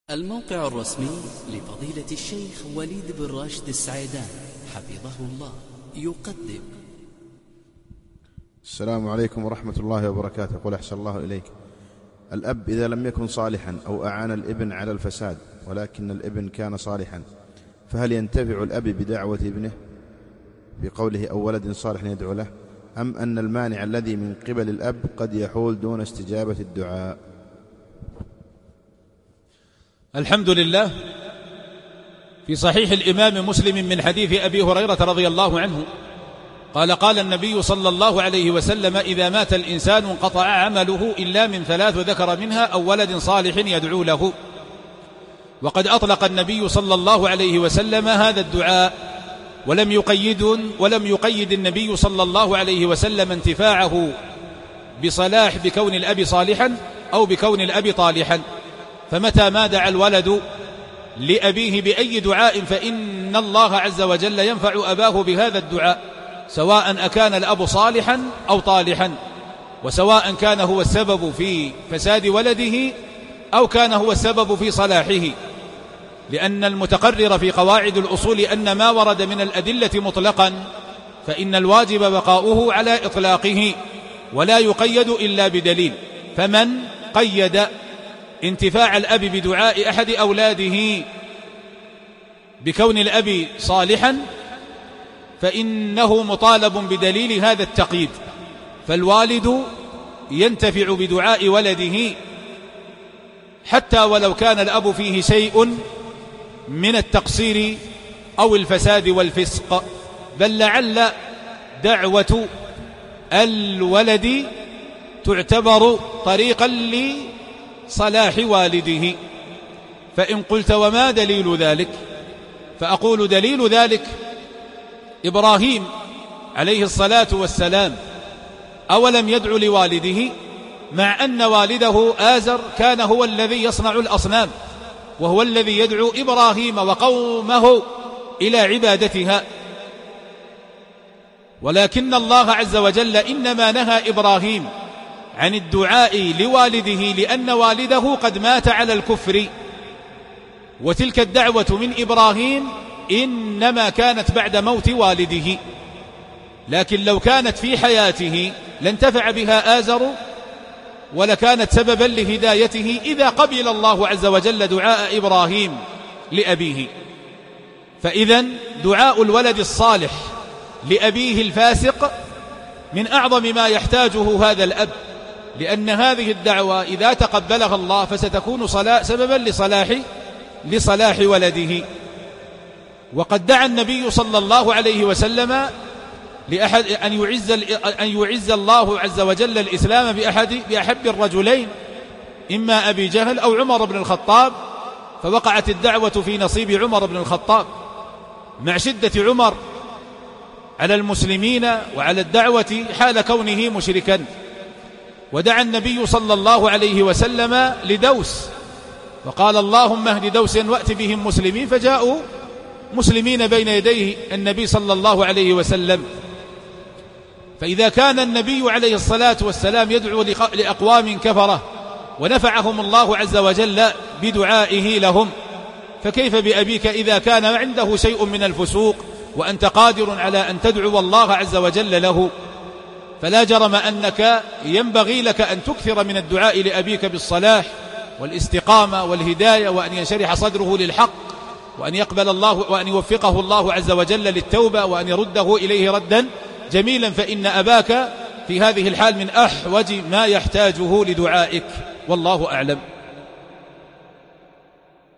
الموقع الرسمي لفضيلة الشيخ وليد بن راشد السعيدان حفظه الله يقدم. السلام عليكم ورحمة الله وبركاته. قل أحسن الله إليك. الأب إذا لم يكن صالحا أو أعان الابن على الفساد ولكن الابن كان صالحا، فهل ينتفع الأب بدعوة ابنه في قوله أو ولد صالح يدعو له، أم أن المانع الذي من قبل الأب قد يحول دون استجابة الدعاء؟ الحمد لله. في صحيح الإمام مسلم من حديث أبي هريرة رضي الله عنه قال النبي صلى الله عليه وسلم: إذا مات الإنسان انقطع عمله إلا من ثلاث ذكر منها أو ولد صالح يدعو له. وقد أطلق النبي صلى الله عليه وسلم هذا الدعاء ولم يقيد النبي صلى الله عليه وسلم انتفاعه بصلاح بكون الأب صالحا أو بكون الأب طالحا. فمتى ما دعا الولد لأبيه بأي دعاء فإن الله عز وجل ينفع أباه بهذا الدعاء، سواء أكان الأب صالحا أو طالحا، وسواء كان هو السبب في فساد ولده أو كان هو السبب في صلاحه، لأن المتقرر في قواعد الأصول أن ما ورد من الأدلة مطلقا فإن الواجب بقاؤه على إطلاقه ولا يقيد إلا بدليل. فمن قيد انتفاع الأب بدعاء أحد أولاده بكون الأب صالحا فإنه مطالب بدليل هذا التقييد. فالوالد ينتفع بدعاء ولده حتى ولو كان الأب فيه شيء من التقصير أو الفساد والفسق، بل لعل دعوة الولد تعتبر طريقا لصلاح والده. فإن قلت وما دليل ذلك؟ فأقول دليل ذلك إبراهيم عليه الصلاة والسلام أولم يدعو لوالده مع أن والده آزر كان هو الذي يصنع الأصنام وهو الذي يدعو إبراهيم وقومه إلى عبادتها، ولكن الله عز وجل إنما نهى إبراهيم عن الدعاء لوالده لأن والده قد مات على الكفر، وتلك الدعوة من إبراهيم إنما كانت بعد موت والده، لكن لو كانت في حياته لانتفع بها آزر ولكانت سببا لهدايته إذا قبل الله عز وجل دعاء إبراهيم لأبيه. فإذن دعاء الولد الصالح لأبيه الفاسق من أعظم ما يحتاجه هذا الأب، لأن هذه الدعوة إذا تقبلها الله فستكون سببا لصلاح ولده. وقد دعا النبي صلى الله عليه وسلم لأحد أن يعز الله عز وجل الإسلام بأحب الرجلين، إما أبي جهل أو عمر بن الخطاب، فوقعت الدعوة في نصيب عمر بن الخطاب مع شدة عمر على المسلمين وعلى الدعوة حال كونه مشركا. ودعا النبي صلى الله عليه وسلم لدوس وقال: اللهم اهد دوس وأت بهم مسلمين، فجاءوا مسلمين بين يديه النبي صلى الله عليه وسلم. فإذا كان النبي عليه الصلاة والسلام يدعو لأقوام كفرة ونفعهم الله عز وجل بدعائه لهم، فكيف بأبيك إذا كان عنده شيء من الفسوق وأنت قادر على أن تدعو الله عز وجل له؟ فلا جرم أنك ينبغي لك أن تكثر من الدعاء لأبيك بالصلاح والاستقامة والهداية، وأن ينشرح صدره للحق، وأن يقبل الله وأن يوفقه الله عز وجل للتوبة، وأن يرده إليه ردا جميلا، فإن أباك في هذه الحال من أحوج ما يحتاجه لدعائك، والله أعلم.